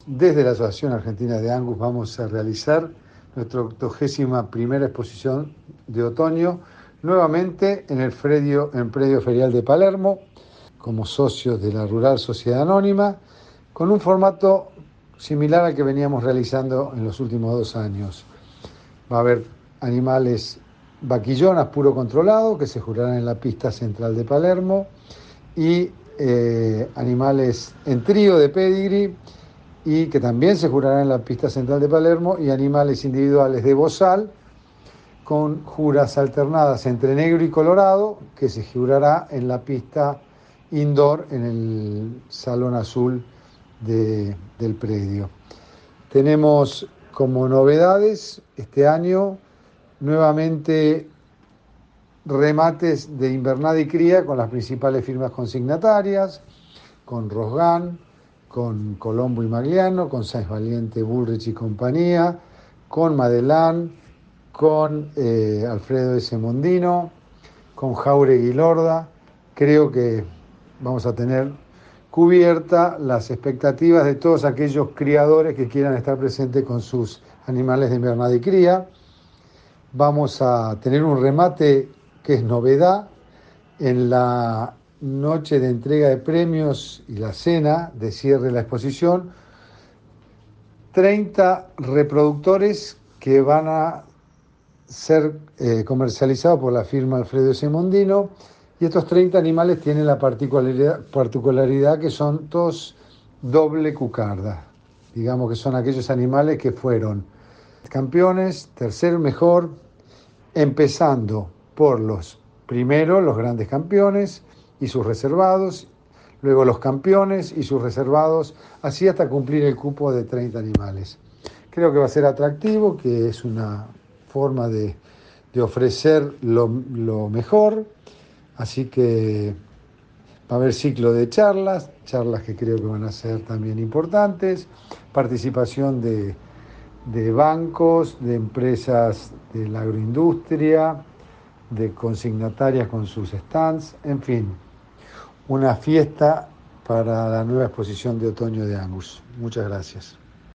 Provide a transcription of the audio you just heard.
desde la Asociación Argentina de Angus vamos a realizar nuestra 81ª exposición de otoño, nuevamente en el predio ferial de Palermo, como socios de la Rural Sociedad Anónima, con un formato similar al que veníamos realizando en los últimos 2 años. Va a haber animales vaquillonas puro controlado, que se jurarán en la pista central de Palermo, y animales en trío de pedigree, y que también se jurarán en la pista central de Palermo, y animales individuales de bozal, con juras alternadas entre negro y colorado, que se jurará en la pista indoor en el Salón Azul del predio. Tenemos como novedades este año nuevamente remates de invernada y cría con las principales firmas consignatarias, con Rosgan, con Colombo y Magliano, con Sáenz Valiente, Bullrich y compañía, con Madelán, con Alfredo S. Mondino, con Jauregui Lorda. Creo que vamos a tener cubierta las expectativas de todos aquellos criadores que quieran estar presentes con sus animales de invernada y cría. Vamos a tener un remate que es novedad en la noche de entrega de premios y la cena de cierre de la exposición. 30 reproductores que van a ser comercializados por la firma Alfredo S. Mondino, y estos 30 animales tienen la particularidad que son todos doble cucarda. Digamos que son aquellos animales que fueron campeones, tercer mejor, empezando por los primeros, los grandes campeones y sus reservados, luego los campeones y sus reservados, así hasta cumplir el cupo de 30 animales. Creo que va a ser atractivo, que es una forma de ofrecer lo mejor, así que va a haber ciclo de charlas que creo que van a ser también importantes, participación de bancos, de empresas de la agroindustria, de consignatarias con sus stands, en fin, una fiesta para la nueva exposición de otoño de Angus. Muchas gracias.